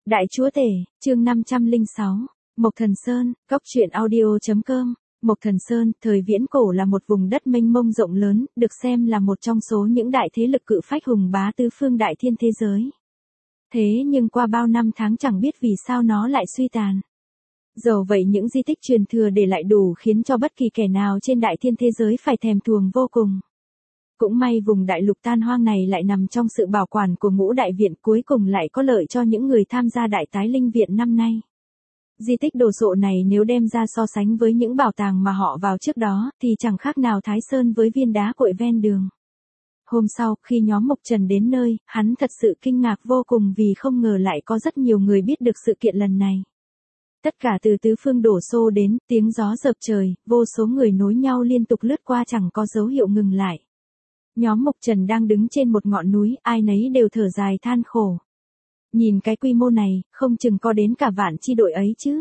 Đại Chúa Tể, chương 506, Mộc Thần Sơn, Cốc truyện audio.com. Mộc Thần Sơn, thời viễn cổ là một vùng đất mênh mông rộng lớn, được xem là một trong số những đại thế lực cự phách hùng bá tứ phương đại thiên thế giới. Thế nhưng qua bao năm tháng chẳng biết vì sao nó lại suy tàn. Dẫu vậy những di tích truyền thừa để lại đủ khiến cho bất kỳ kẻ nào trên đại thiên thế giới phải thèm thuồng vô cùng. Cũng may vùng đại lục tan hoang này lại nằm trong sự bảo quản của Ngũ Đại Viện, cuối cùng lại có lợi cho những người tham gia Đại Tái Linh Viện năm nay. Di tích đồ sộ này nếu đem ra so sánh với những bảo tàng mà họ vào trước đó thì chẳng khác nào Thái Sơn với viên đá cội ven đường. Hôm sau, khi nhóm Mộc Trần đến nơi, hắn thật sự kinh ngạc vô cùng vì không ngờ lại có rất nhiều người biết được sự kiện lần này. Tất cả từ tứ phương đổ xô đến, tiếng gió dợp trời, vô số người nối nhau liên tục lướt qua chẳng có dấu hiệu ngừng lại. Nhóm Mộc Trần đang đứng trên một ngọn núi, ai nấy đều thở dài than khổ. Nhìn cái quy mô này, không chừng có đến cả vạn chi đội ấy chứ.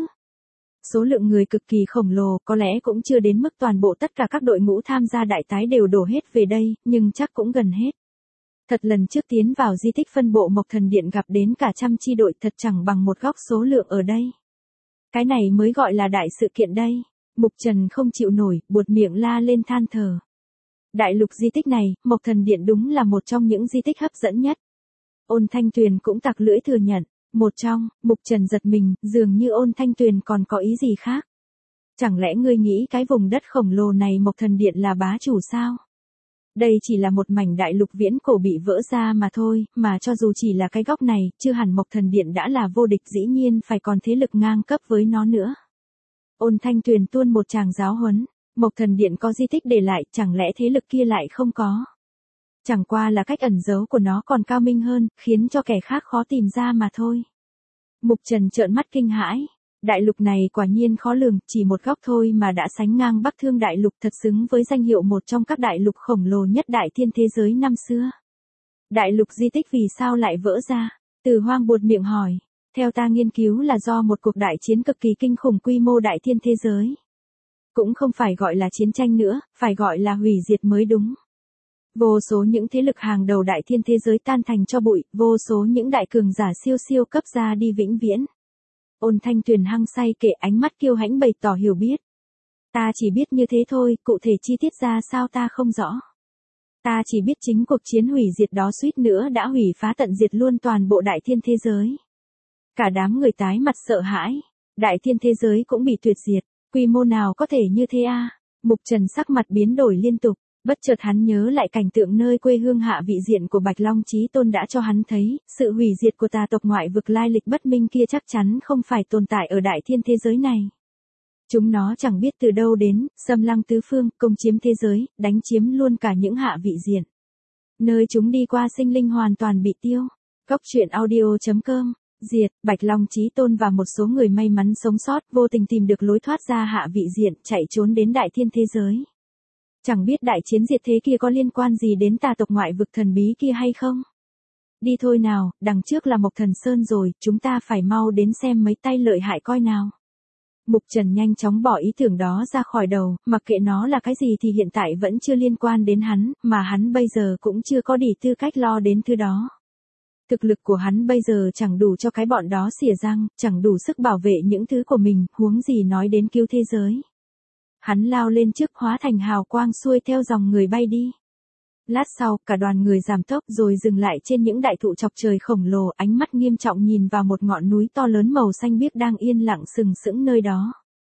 Số lượng người cực kỳ khổng lồ, có lẽ cũng chưa đến mức toàn bộ tất cả các đội ngũ tham gia đại tái đều đổ hết về đây, nhưng chắc cũng gần hết. Thật lần trước tiến vào di tích phân bộ Mộc Thần Điện gặp đến cả trăm chi đội thật chẳng bằng một góc số lượng ở đây. Cái này mới gọi là đại sự kiện đây. Mộc Trần không chịu nổi, buột miệng la lên than thở. Đại lục di tích này, Mộc Thần Điện đúng là một trong những di tích hấp dẫn nhất. Ôn Thanh Tuyền cũng tặc lưỡi thừa nhận. Một trong, Mộc Trần giật mình, dường như Ôn Thanh Tuyền còn có ý gì khác. Chẳng lẽ ngươi nghĩ cái vùng đất khổng lồ này Mộc Thần Điện là bá chủ sao? Đây chỉ là một mảnh đại lục viễn cổ bị vỡ ra mà thôi, mà cho dù chỉ là cái góc này, chưa hẳn Mộc Thần Điện đã là vô địch, dĩ nhiên phải còn thế lực ngang cấp với nó nữa. Ôn Thanh Tuyền tuôn một tràng giáo huấn. Mộc Thần Điện có di tích để lại, chẳng lẽ thế lực kia lại không có? Chẳng qua là cách ẩn giấu của nó còn cao minh hơn, khiến cho kẻ khác khó tìm ra mà thôi. Mộc Trần trợn mắt kinh hãi. Đại lục này quả nhiên khó lường, chỉ một góc thôi mà đã sánh ngang Bắc Thương đại lục, thật xứng với danh hiệu một trong các đại lục khổng lồ nhất đại thiên thế giới năm xưa. Đại lục di tích vì sao lại vỡ ra? Từ Hoang buột miệng hỏi. Theo ta nghiên cứu là do một cuộc đại chiến cực kỳ kinh khủng quy mô đại thiên thế giới. Cũng không phải gọi là chiến tranh nữa, phải gọi là hủy diệt mới đúng. Vô số những thế lực hàng đầu đại thiên thế giới tan thành cho bụi, vô số những đại cường giả siêu siêu cấp ra đi vĩnh viễn. Ôn Thanh Tuyền hăng say kể, ánh mắt kiêu hãnh bày tỏ hiểu biết. Ta chỉ biết như thế thôi, cụ thể chi tiết ra sao ta không rõ. Ta chỉ biết chính cuộc chiến hủy diệt đó suýt nữa đã hủy phá tận diệt luôn toàn bộ đại thiên thế giới. Cả đám người tái mặt sợ hãi, đại thiên thế giới cũng bị tuyệt diệt. Quy mô nào có thể như thế à? Mộc Trần sắc mặt biến đổi liên tục, bất chợt hắn nhớ lại cảnh tượng nơi quê hương Hạ Vị Diện của Bạch Long Chí Tôn đã cho hắn thấy, sự hủy diệt của tà tộc ngoại vực lai lịch bất minh kia chắc chắn không phải tồn tại ở đại thiên thế giới này. Chúng nó chẳng biết từ đâu đến, xâm lăng tứ phương, công chiếm thế giới, đánh chiếm luôn cả những Hạ Vị Diện. Nơi chúng đi qua sinh linh hoàn toàn bị tiêu. Cốc truyện audio.com. Diệt, Bạch Long Chí Tôn và một số người may mắn sống sót vô tình tìm được lối thoát ra Hạ Vị Diện, chạy trốn đến đại thiên thế giới. Chẳng biết đại chiến diệt thế kia có liên quan gì đến tà tộc ngoại vực thần bí kia hay không? Đi thôi nào, đằng trước là Mộc Thần Sơn rồi, chúng ta phải mau đến xem mấy tay lợi hại coi nào. Mộc Trần nhanh chóng bỏ ý tưởng đó ra khỏi đầu, mặc kệ nó là cái gì thì hiện tại vẫn chưa liên quan đến hắn, mà hắn bây giờ cũng chưa có đủ tư cách lo đến thứ đó. Thực lực của hắn bây giờ chẳng đủ cho cái bọn đó xỉa răng, chẳng đủ sức bảo vệ những thứ của mình, huống gì nói đến cứu thế giới. Hắn lao lên trước hóa thành hào quang xuôi theo dòng người bay đi. Lát sau, cả đoàn người giảm tốc rồi dừng lại trên những đại thụ chọc trời khổng lồ, ánh mắt nghiêm trọng nhìn vào một ngọn núi to lớn màu xanh biếc đang yên lặng sừng sững nơi đó.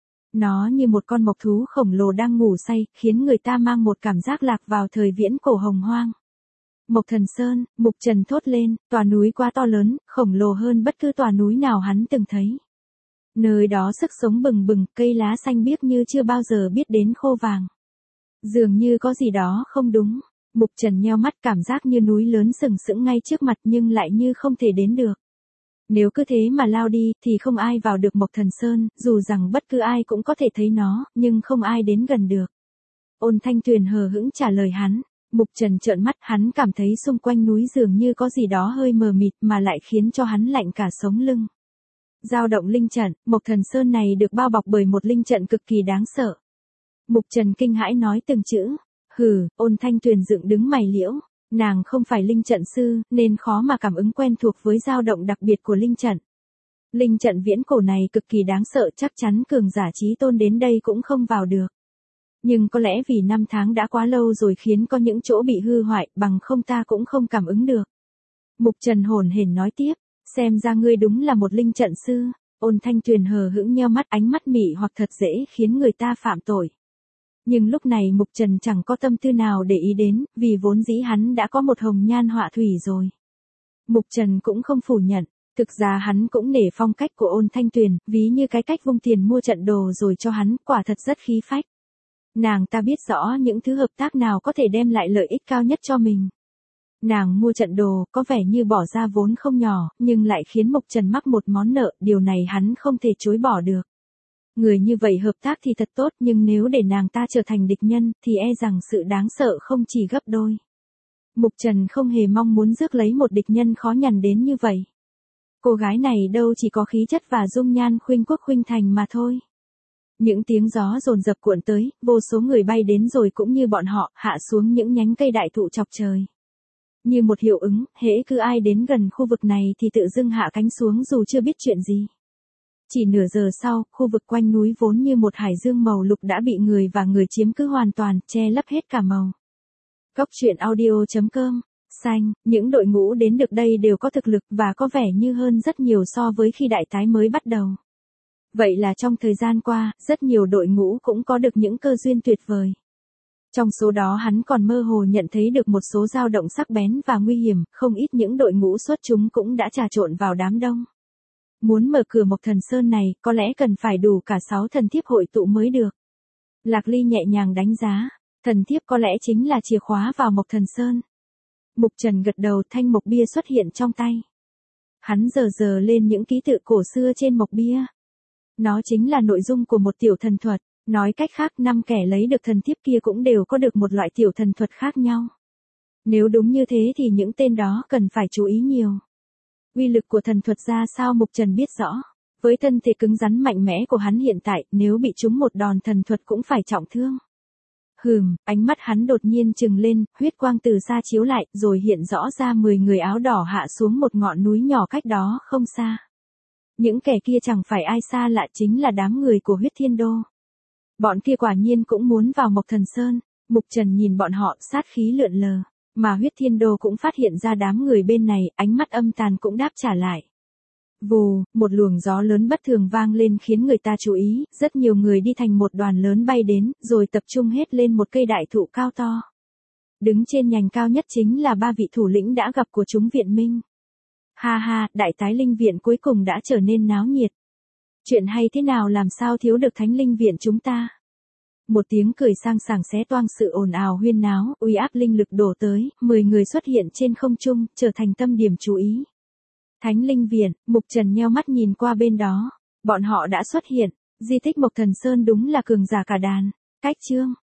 Nó như một con mộc thú khổng lồ đang ngủ say, khiến người ta mang một cảm giác lạc vào thời viễn cổ hồng hoang. Mộc Thần Sơn, Mộc Trần thốt lên, tòa núi quá to lớn, khổng lồ hơn bất cứ tòa núi nào hắn từng thấy. Nơi đó sức sống bừng bừng, cây lá xanh biếc như chưa bao giờ biết đến khô vàng. Dường như có gì đó không đúng. Mộc Trần nheo mắt, cảm giác như núi lớn sừng sững ngay trước mặt nhưng lại như không thể đến được. Nếu cứ thế mà lao đi thì không ai vào được Mộc Thần Sơn, dù rằng bất cứ ai cũng có thể thấy nó, nhưng không ai đến gần được. Ôn Thanh Tuyền hờ hững trả lời hắn. Mộc Trần trợn mắt, hắn cảm thấy xung quanh núi dường như có gì đó hơi mờ mịt mà lại khiến cho hắn lạnh cả sống lưng. Dao động linh trận, Mộc Thần Sơn này được bao bọc bởi một linh trận cực kỳ đáng sợ. Mộc Trần kinh hãi nói từng chữ. Hừ, Ôn Thanh Tuyền dựng đứng mày liễu. Nàng không phải linh trận sư, nên khó mà cảm ứng quen thuộc với dao động đặc biệt của linh trận. Linh trận viễn cổ này cực kỳ đáng sợ, chắc chắn cường giả chí tôn đến đây cũng không vào được. Nhưng có lẽ vì năm tháng đã quá lâu rồi khiến có những chỗ bị hư hoại, bằng không ta cũng không cảm ứng được. Mục Trần hồn hển nói tiếp, xem ra ngươi đúng là một linh trận sư. Ôn Thanh Tuyền hờ hững nheo mắt, ánh mắt mị hoặc thật dễ khiến người ta phạm tội. Nhưng lúc này Mục Trần chẳng có tâm tư nào để ý đến, vì vốn dĩ hắn đã có một hồng nhan họa thủy rồi. Mục Trần cũng không phủ nhận, thực ra hắn cũng nể phong cách của Ôn Thanh Tuyền, ví như cái cách vung tiền mua trận đồ rồi cho hắn, quả thật rất khí phách. Nàng ta biết rõ những thứ hợp tác nào có thể đem lại lợi ích cao nhất cho mình. Nàng mua trận đồ, có vẻ như bỏ ra vốn không nhỏ, nhưng lại khiến Mục Trần mắc một món nợ, điều này hắn không thể chối bỏ được. Người như vậy hợp tác thì thật tốt, nhưng nếu để nàng ta trở thành địch nhân, thì e rằng sự đáng sợ không chỉ gấp đôi. Mục Trần không hề mong muốn rước lấy một địch nhân khó nhằn đến như vậy. Cô gái này đâu chỉ có khí chất và dung nhan khuynh quốc khuynh thành mà thôi. Những tiếng gió dồn dập cuộn tới, vô số người bay đến rồi cũng như bọn họ, hạ xuống những nhánh cây đại thụ chọc trời. Như một hiệu ứng, hễ cứ ai đến gần khu vực này thì tự dưng hạ cánh xuống dù chưa biết chuyện gì. Chỉ nửa giờ sau, khu vực quanh núi vốn như một hải dương màu lục đã bị người và người chiếm cứ hoàn toàn, che lấp hết cả màu. Góc truyện audio.com. Xanh, những đội ngũ đến được đây đều có thực lực và có vẻ như hơn rất nhiều so với khi đại tái mới bắt đầu. Vậy là trong thời gian qua, rất nhiều đội ngũ cũng có được những cơ duyên tuyệt vời. Trong số đó hắn còn mơ hồ nhận thấy được một số dao động sắc bén và nguy hiểm, không ít những đội ngũ xuất chúng cũng đã trà trộn vào đám đông. Muốn mở cửa Mộc Thần Sơn này, có lẽ cần phải đủ cả 6 thần thiếp hội tụ mới được. Lạc Ly nhẹ nhàng đánh giá, thần thiếp có lẽ chính là chìa khóa vào Mộc Thần Sơn. Mục Trần gật đầu, thanh mộc bia xuất hiện trong tay. Hắn giờ lên những ký tự cổ xưa trên mộc bia. Nó chính là nội dung của một tiểu thần thuật, nói cách khác 5 kẻ lấy được thần thiếp kia cũng đều có được một loại tiểu thần thuật khác nhau. Nếu đúng như thế thì những tên đó cần phải chú ý nhiều. Uy lực của thần thuật ra sao Mục Trần biết rõ. Với thân thể cứng rắn mạnh mẽ của hắn hiện tại, nếu bị trúng một đòn thần thuật cũng phải trọng thương. Ánh mắt hắn đột nhiên trừng lên, huyết quang từ xa chiếu lại, rồi hiện rõ ra 10 người áo đỏ hạ xuống một ngọn núi nhỏ cách đó không xa. Những kẻ kia chẳng phải ai xa lạ, chính là đám người của Huyết Thiên Đô. Bọn kia quả nhiên cũng muốn vào Mộc Thần Sơn. Mục Trần nhìn bọn họ, sát khí lượn lờ. Mà Huyết Thiên Đô cũng phát hiện ra đám người bên này, ánh mắt âm tàn cũng đáp trả lại. Vù, một luồng gió lớn bất thường vang lên khiến người ta chú ý, rất nhiều người đi thành một đoàn lớn bay đến, rồi tập trung hết lên một cây đại thụ cao to. Đứng trên nhành cao nhất chính là 3 vị thủ lĩnh đã gặp của chúng viện minh. Ha ha, đại tái linh viện cuối cùng đã trở nên náo nhiệt. Chuyện hay thế nào làm sao thiếu được thánh linh viện chúng ta. Một tiếng cười sang sảng xé toang sự ồn ào huyên náo, uy áp linh lực đổ tới, 10 người xuất hiện trên không trung, trở thành tâm điểm chú ý. Thánh linh viện, Mục Trần nheo mắt nhìn qua bên đó. Bọn họ đã xuất hiện, di tích Mộc Thần Sơn đúng là cường giả cả đàn. Cách chương